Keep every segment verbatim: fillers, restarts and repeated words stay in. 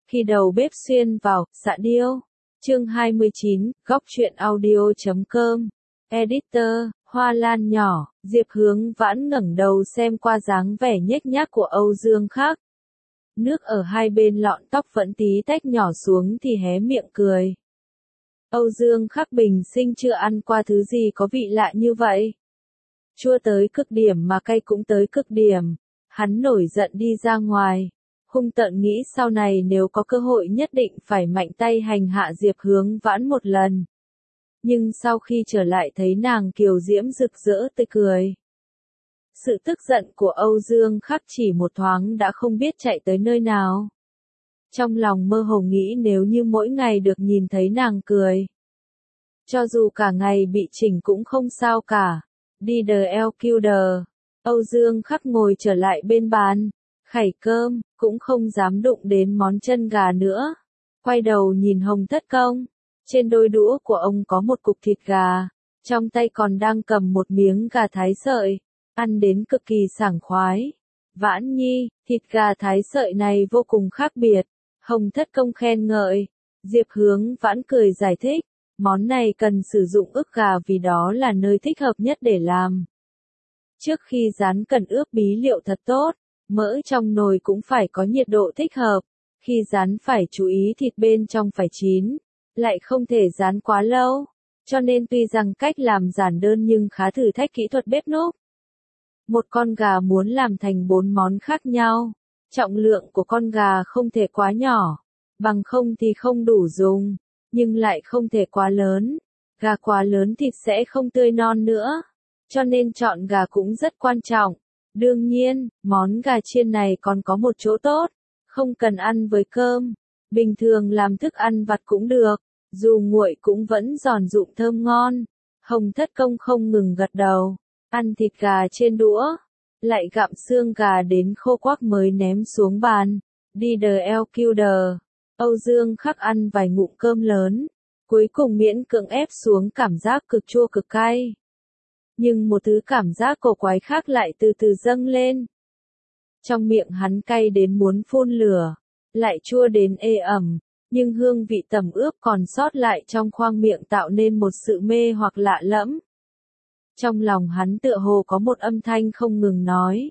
Khi đầu bếp xuyên vào, xạ điêu. Chương hai mươi chín, góc truyện audio chấm com. Editor, Hoa Lan nhỏ, Diệp Hướng Vãn ngẩng đầu xem qua dáng vẻ nhếch nhác của Âu Dương Khắc. Nước ở hai bên lọn tóc vẫn tí tách nhỏ xuống thì hé miệng cười. Âu Dương Khắc bình sinh chưa ăn qua thứ gì có vị lạ như vậy. Chua tới cực điểm mà cay cũng tới cực điểm. Hắn nổi giận đi ra ngoài. Hung tợn nghĩ sau này nếu có cơ hội nhất định phải mạnh tay hành hạ Diệp Hướng Vãn một lần. Nhưng sau khi trở lại thấy nàng kiều diễm rực rỡ tươi cười. Sự tức giận của Âu Dương Khắc chỉ một thoáng đã không biết chạy tới nơi nào. Trong lòng mơ hồ nghĩ nếu như mỗi ngày được nhìn thấy nàng cười. Cho dù cả ngày bị chỉnh cũng không sao cả. Đi đờ eo kiu đờ. Âu Dương Khắc ngồi trở lại bên bàn. Khẩy cơm, cũng không dám đụng đến món chân gà nữa. Quay đầu nhìn Hồng Thất Công. Trên đôi đũa của ông có một cục thịt gà. Trong tay còn đang cầm một miếng gà thái sợi. Ăn đến cực kỳ sảng khoái. Vãn Nhi, thịt gà thái sợi này vô cùng khác biệt. Hồng Thất Công khen ngợi. Diệp Hướng Vãn cười giải thích. Món này cần sử dụng ức gà vì đó là nơi thích hợp nhất để làm. Trước khi rán cần ướp bí liệu thật tốt. Mỡ trong nồi cũng phải có nhiệt độ thích hợp. Khi rán phải chú ý thịt bên trong phải chín. Lại không thể rán quá lâu. Cho nên tuy rằng cách làm giản đơn nhưng khá thử thách kỹ thuật bếp núc. Một con gà muốn làm thành bốn món khác nhau. Trọng lượng của con gà không thể quá nhỏ. Bằng không thì không đủ dùng. Nhưng lại không thể quá lớn. Gà quá lớn thịt sẽ không tươi non nữa. Cho nên chọn gà cũng rất quan trọng. Đương nhiên, món gà chiên này còn có một chỗ tốt. Không cần ăn với cơm. Bình thường làm thức ăn vặt cũng được. Dù nguội cũng vẫn giòn rụm thơm ngon. Hồng Thất Công không ngừng gật đầu. Ăn thịt gà trên đũa. Lại gặm xương gà đến khô quắc mới ném xuống bàn. Đi đờ eo kiu đờ. Âu Dương Khắc ăn vài ngụm cơm lớn. Cuối cùng miễn cưỡng ép xuống cảm giác cực chua cực cay. Nhưng một thứ cảm giác cổ quái khác lại từ từ dâng lên. Trong miệng hắn cay đến muốn phun lửa. Lại chua đến ê ẩm. Nhưng hương vị tẩm ướp còn sót lại trong khoang miệng tạo nên một sự mê hoặc lạ lẫm. Trong lòng hắn tựa hồ có một âm thanh không ngừng nói.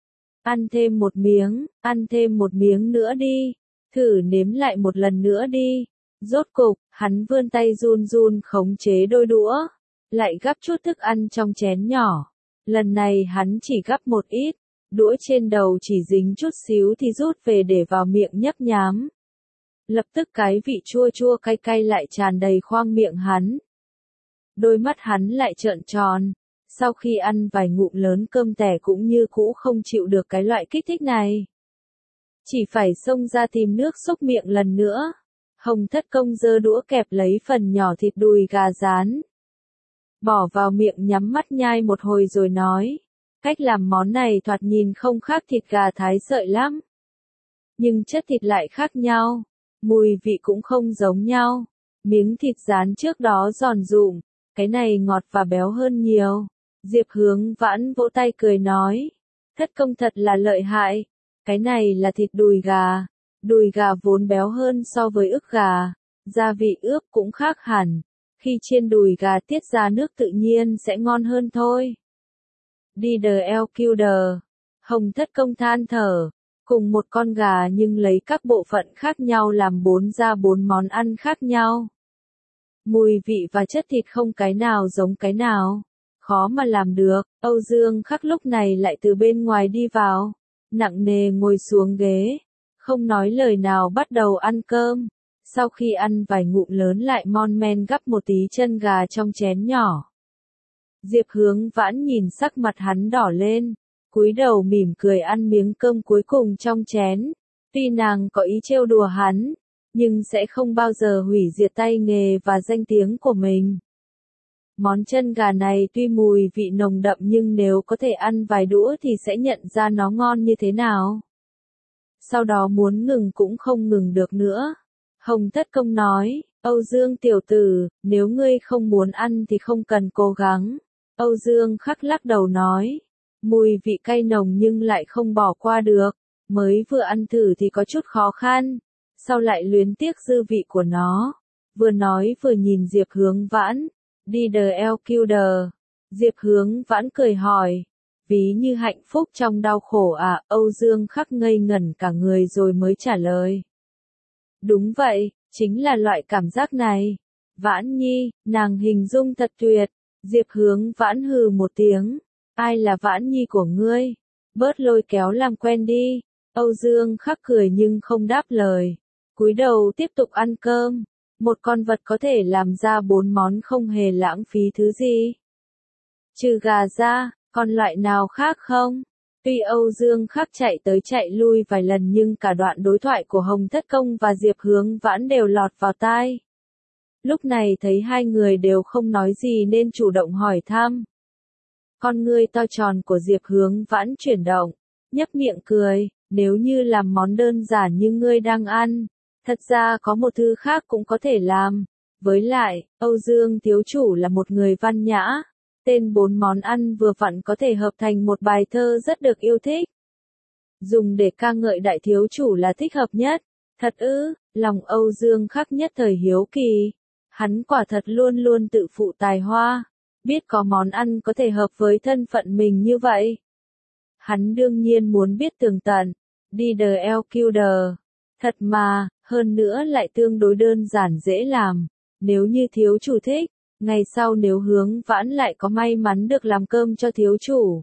Ăn thêm một miếng, ăn thêm một miếng nữa đi. Thử nếm lại một lần nữa đi. Rốt cục, hắn vươn tay run run khống chế đôi đũa. Lại gắp chút thức ăn trong chén nhỏ. Lần này hắn chỉ gắp một ít. Đũa trên đầu chỉ dính chút xíu thì rút về để vào miệng nhấp nhám. Lập tức cái vị chua chua cay cay lại tràn đầy khoang miệng hắn. Đôi mắt hắn lại trợn tròn. Sau khi ăn vài ngụm lớn cơm tẻ cũng như cũ không chịu được cái loại kích thích này. Chỉ phải xông ra tìm nước xúc miệng lần nữa. Hồng Thất Công giơ đũa kẹp lấy phần nhỏ thịt đùi gà rán. Bỏ vào miệng nhắm mắt nhai một hồi rồi nói. Cách làm món này thoạt nhìn không khác thịt gà thái sợi lắm. Nhưng chất thịt lại khác nhau. Mùi vị cũng không giống nhau. Miếng thịt rán trước đó giòn rụm. Cái này ngọt và béo hơn nhiều. Diệp Hướng Vãn vỗ tay cười nói. Thất Công thật là lợi hại. Cái này là thịt đùi gà. Đùi gà vốn béo hơn so với ức gà. Gia vị ướp cũng khác hẳn. Khi chiên đùi gà tiết ra nước tự nhiên sẽ ngon hơn thôi. Đi đờ eo kiu đờ. Hồng Thất Công than thở. Cùng một con gà nhưng lấy các bộ phận khác nhau làm bốn ra bốn món ăn khác nhau. Mùi vị và chất thịt không cái nào giống cái nào. Khó mà làm được. Âu Dương Khắc lúc này lại từ bên ngoài đi vào. Nặng nề ngồi xuống ghế. Không nói lời nào bắt đầu ăn cơm. Sau khi ăn vài ngụm lớn lại mon men gắp một tí chân gà trong chén nhỏ. Diệp Hướng Vãn nhìn sắc mặt hắn đỏ lên. Cúi đầu mỉm cười ăn miếng cơm cuối cùng trong chén. Tuy nàng có ý trêu đùa hắn. Nhưng sẽ không bao giờ hủy diệt tay nghề và danh tiếng của mình. Món chân gà này tuy mùi vị nồng đậm nhưng nếu có thể ăn vài đũa thì sẽ nhận ra nó ngon như thế nào. Sau đó muốn ngừng cũng không ngừng được nữa. Hồng Thất Công nói, Âu Dương tiểu tử, nếu ngươi không muốn ăn thì không cần cố gắng. Âu Dương Khắc lắc đầu nói, mùi vị cay nồng nhưng lại không bỏ qua được. Mới vừa ăn thử thì có chút khó khăn. sau lại luyến tiếc dư vị của nó. Vừa nói vừa nhìn Diệp Hướng Vãn, đi đờ eo kiu đờ. Diệp Hướng Vãn cười hỏi, ví như hạnh phúc trong đau khổ à, Âu Dương Khắc ngây ngẩn cả người rồi mới trả lời. Đúng vậy, chính là loại cảm giác này. Vãn Nhi, nàng hình dung thật tuyệt. Diệp Hướng Vãn hừ một tiếng, ai là Vãn Nhi của ngươi? Bớt lôi kéo làm quen đi. Âu Dương Khắc cười nhưng không đáp lời, cúi đầu tiếp tục ăn cơm. Một con vật có thể làm ra bốn món không hề lãng phí thứ gì. Trừ gà ra, còn loại nào khác không? Tuy Âu Dương Khắc chạy tới chạy lui vài lần nhưng cả đoạn đối thoại của Hồng Thất Công và Diệp Hướng Vãn đều lọt vào tai. Lúc này thấy hai người đều không nói gì nên chủ động hỏi thăm. Con ngươi to tròn của Diệp Hướng Vãn chuyển động, nhấp miệng cười, nếu như làm món đơn giản như ngươi đang ăn, thật ra có một thứ khác cũng có thể làm. Với lại, Âu Dương thiếu chủ là một người văn nhã, tên bốn món ăn vừa vặn có thể hợp thành một bài thơ rất được yêu thích. Dùng để ca ngợi đại thiếu chủ là thích hợp nhất. Thật ư? Lòng Âu Dương Khắc nhất thời hiếu kỳ. Hắn quả thật luôn luôn tự phụ tài hoa, biết có món ăn có thể hợp với thân phận mình như vậy. Hắn đương nhiên muốn biết tường tận, đi đờ eo kiu đờ. Thật mà, hơn nữa lại tương đối đơn giản dễ làm. Nếu như thiếu chủ thích, ngày sau nếu Hướng Vãn lại có may mắn được làm cơm cho thiếu chủ,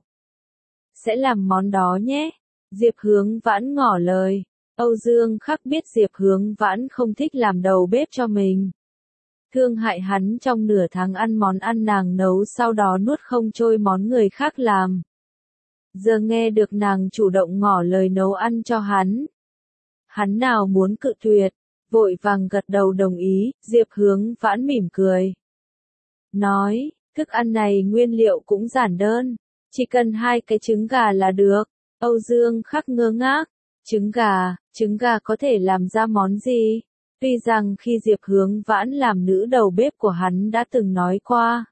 sẽ làm món đó nhé. Diệp Hướng Vãn ngỏ lời. Âu Dương Khắc biết Diệp Hướng Vãn không thích làm đầu bếp cho mình. Thương hại hắn trong nửa tháng ăn món ăn nàng nấu sau đó nuốt không trôi món người khác làm. Giờ nghe được nàng chủ động ngỏ lời nấu ăn cho hắn. Hắn nào muốn cự tuyệt, vội vàng gật đầu đồng ý. Diệp Hướng Vãn mỉm cười. Nói, thức ăn này nguyên liệu cũng giản đơn, chỉ cần hai cái trứng gà là được. Âu Dương Khắc ngơ ngác, trứng gà, trứng gà có thể làm ra món gì? Tuy rằng khi Diệp Hướng Vãn làm nữ đầu bếp của hắn đã từng nói qua.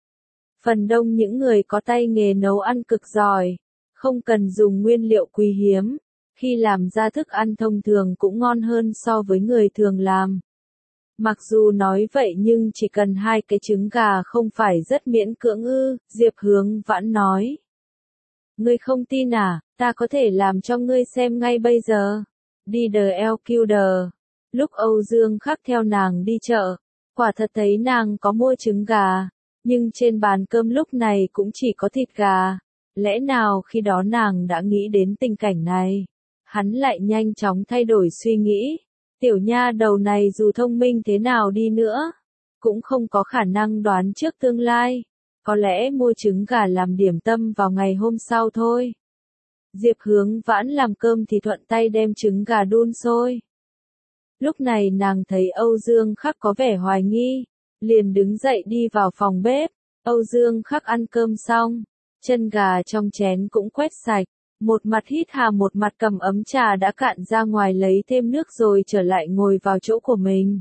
Phần đông những người có tay nghề nấu ăn cực giỏi, không cần dùng nguyên liệu quý hiếm, khi làm ra thức ăn thông thường cũng ngon hơn so với người thường làm. Mặc dù nói vậy nhưng chỉ cần hai cái trứng gà không phải rất miễn cưỡng ư, Diệp Hướng Vãn nói. Ngươi không tin à, ta có thể làm cho ngươi xem ngay bây giờ. Đi đờ eo kiu đờ. Lúc Âu Dương Khắc theo nàng đi chợ, quả thật thấy nàng có mua trứng gà, nhưng trên bàn cơm lúc này cũng chỉ có thịt gà. Lẽ nào khi đó nàng đã nghĩ đến tình cảnh này? Hắn lại nhanh chóng thay đổi suy nghĩ. Tiểu nha đầu này dù thông minh thế nào đi nữa, cũng không có khả năng đoán trước tương lai. Có lẽ mua trứng gà làm điểm tâm vào ngày hôm sau thôi. Diệp Hướng Vãn làm cơm thì thuận tay đem trứng gà đun sôi. Lúc này nàng thấy Âu Dương Khắc có vẻ hoài nghi, liền đứng dậy đi vào phòng bếp. Âu Dương Khắc ăn cơm xong, chân gà trong chén cũng quét sạch, một mặt hít hà một mặt cầm ấm trà đã cạn ra ngoài lấy thêm nước rồi trở lại ngồi vào chỗ của mình.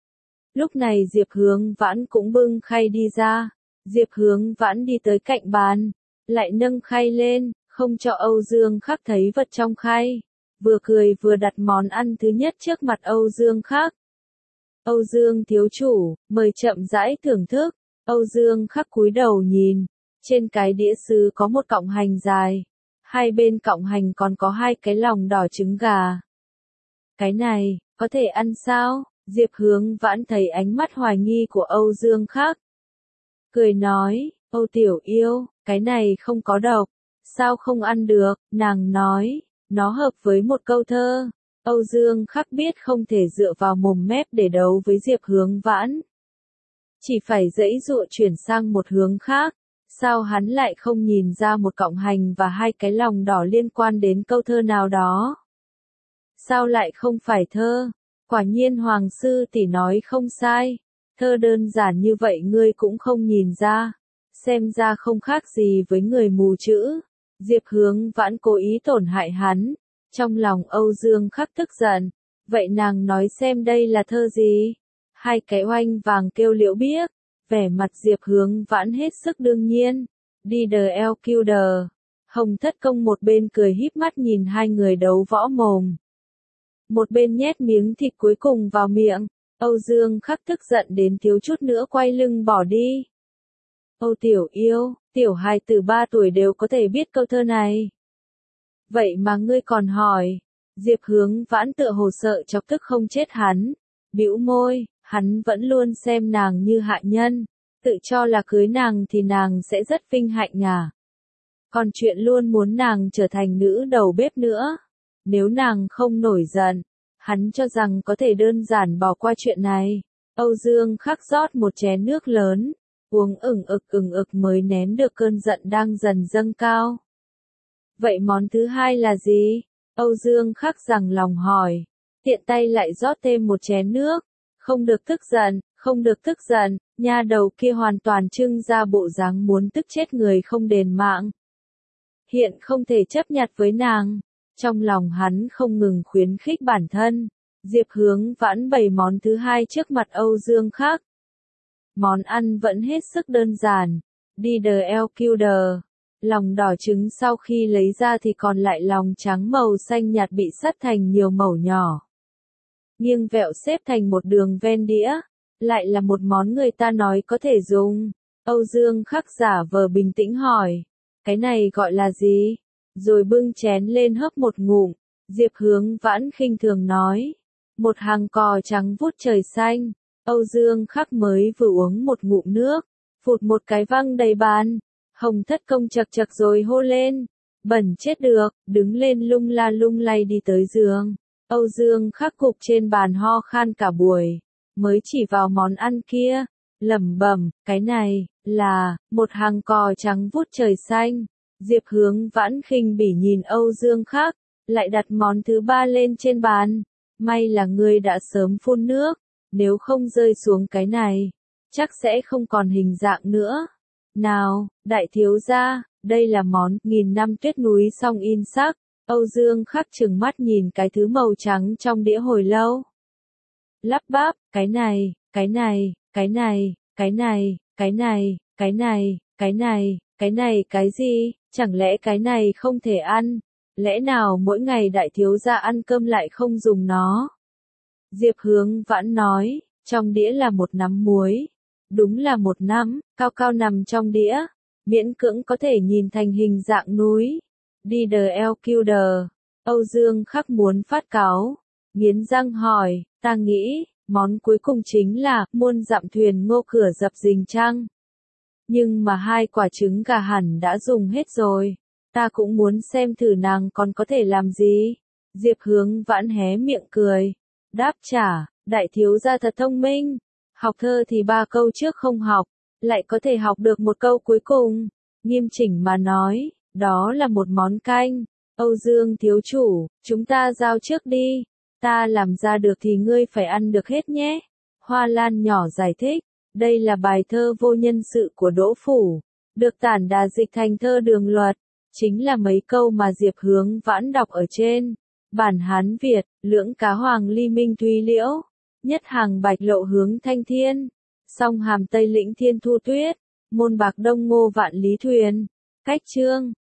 Lúc này Diệp Hướng Vãn cũng bưng khay đi ra. Diệp Hướng Vãn đi tới cạnh bàn, lại nâng khay lên, không cho Âu Dương Khắc thấy vật trong khay. Vừa cười vừa đặt món ăn thứ nhất trước mặt Âu Dương Khắc. Âu Dương thiếu chủ, mời chậm rãi thưởng thức. Âu Dương Khắc cúi đầu nhìn, trên cái đĩa sứ có một cọng hành dài, hai bên cọng hành còn có hai cái lòng đỏ trứng gà. Cái này, có thể ăn sao? Diệp Hướng Vãn thấy ánh mắt hoài nghi của Âu Dương Khắc. Cười nói, Âu tiểu yêu, cái này không có độc, sao không ăn được? Nàng nói, nó hợp với một câu thơ. Âu Dương Khắc biết không thể dựa vào mồm mép để đấu với Diệp Hướng Vãn. Chỉ phải giãy giụa chuyển sang một hướng khác. Sao hắn lại không nhìn ra một cọng hành và hai cái lòng đỏ liên quan đến câu thơ nào đó? Sao lại không phải thơ? Quả nhiên Hoàng sư tỷ nói không sai. Thơ đơn giản như vậy ngươi cũng không nhìn ra. Xem ra không khác gì với người mù chữ. Diệp Hướng Vãn cố ý tổn hại hắn. Trong lòng Âu Dương Khắc tức giận. Vậy nàng nói xem đây là thơ gì? Hai cái oanh vàng kêu liễu biếc. Vẻ mặt Diệp Hướng Vãn hết sức đương nhiên. Đi đờ eo kiu đờ. Hồng Thất Công một bên cười híp mắt nhìn hai người đấu võ mồm. một bên nhét miếng thịt cuối cùng vào miệng. Âu Dương Khắc tức giận đến thiếu chút nữa quay lưng bỏ đi. Âu Tiểu Yêu, tiểu hài từ ba tuổi đều có thể biết câu thơ này. Vậy mà ngươi còn hỏi. Diệp Hướng Vãn tựa hồ sợ chọc tức không chết hắn. Bĩu môi, hắn vẫn luôn xem nàng như hạ nhân. Tự cho là cưới nàng thì nàng sẽ rất vinh hạnh à. Còn chuyện luôn muốn nàng trở thành nữ đầu bếp nữa. Nếu nàng không nổi giận, hắn cho rằng có thể đơn giản bỏ qua chuyện này. Âu Dương Khắc rót một chén nước lớn, uống ửng ực ửng ực mới nén được cơn giận đang dần dâng cao. Vậy món thứ hai là gì? Âu Dương Khắc rằng lòng hỏi, tiện tay lại rót thêm một chén nước. Không được tức giận, không được tức giận, nha đầu kia hoàn toàn trưng ra bộ dáng muốn tức chết người không đền mạng. Hiện không thể chấp nhặt với nàng. Trong lòng hắn không ngừng khuyến khích bản thân. Diệp Hướng Vãn bày món thứ hai trước mặt Âu Dương Khắc. Món ăn vẫn hết sức đơn giản. đi đờ eo kiu đờ. Lòng đỏ trứng sau khi lấy ra thì còn lại lòng trắng màu xanh nhạt bị sắt thành nhiều mẩu nhỏ. Nghiêng vẹo xếp thành một đường ven đĩa. Lại là một món người ta nói có thể dùng. Âu Dương Khắc giả vờ bình tĩnh hỏi. Cái này gọi là gì? Rồi bưng chén lên hấp một ngụm. Diệp Hướng Vãn khinh thường nói. Một hàng cò trắng vút trời xanh. Âu Dương Khắc mới vừa uống một ngụm nước. Phụt một cái văng đầy bàn. Hồng Thất Công chật chật rồi hô lên. Bẩn chết được, đứng lên lung la lung lay đi tới giường. Âu Dương Khắc cục trên bàn ho khan cả buổi. Mới chỉ vào món ăn kia. Lẩm bẩm, cái này, là, một hàng cò trắng vút trời xanh. Diệp Hướng Vãn khinh bỉ nhìn Âu Dương Khắc, lại đặt món thứ ba lên trên bàn. May là ngươi đã sớm phun nước, nếu không rơi xuống cái này, chắc sẽ không còn hình dạng nữa. Nào, đại thiếu gia, đây là món nghìn năm tuyết núi song in sắc. Âu Dương Khắc trừng mắt nhìn cái thứ màu trắng trong đĩa hồi lâu. Lắp bắp, cái này, cái này, cái này, cái này, cái này, cái này, cái này, cái này cái gì, chẳng lẽ cái này không thể ăn? Lẽ nào mỗi ngày đại thiếu gia ăn cơm lại không dùng nó? Diệp Hướng Vãn nói, trong đĩa là một nắm muối. Đúng là một nắm, cao cao nằm trong đĩa, miễn cưỡng có thể nhìn thành hình dạng núi. đi đờ eo kiu đờ. Âu Dương Khắc muốn phát cáu, nghiến răng hỏi, ta nghĩ, món cuối cùng chính là muôn dặm thuyền ngô cửa dập dình trăng. Nhưng mà hai quả trứng gà hẳn đã dùng hết rồi. Ta cũng muốn xem thử nàng còn có thể làm gì. Diệp Hướng Vãn hé miệng cười. Đáp trả, đại thiếu gia thật thông minh. Học thơ thì ba câu trước không học, lại có thể học được một câu cuối cùng. Nghiêm chỉnh mà nói, đó là một món canh. Âu Dương thiếu chủ, chúng ta giao trước đi. Ta làm ra được thì ngươi phải ăn được hết nhé. Hoa Lan nhỏ giải thích. Đây là bài thơ vô nhân sự của Đỗ Phủ, được Tản Đà dịch thành thơ đường luật, chính là mấy câu mà Diệp Hướng Vãn đọc ở trên. Bản Hán Việt, lưỡng cá hoàng ly minh thúy liễu, nhất hàng bạch lộ hướng thanh thiên, song hàm tây lĩnh thiên thu tuyết, môn bạc đông ngô vạn lý thuyền. Cách chương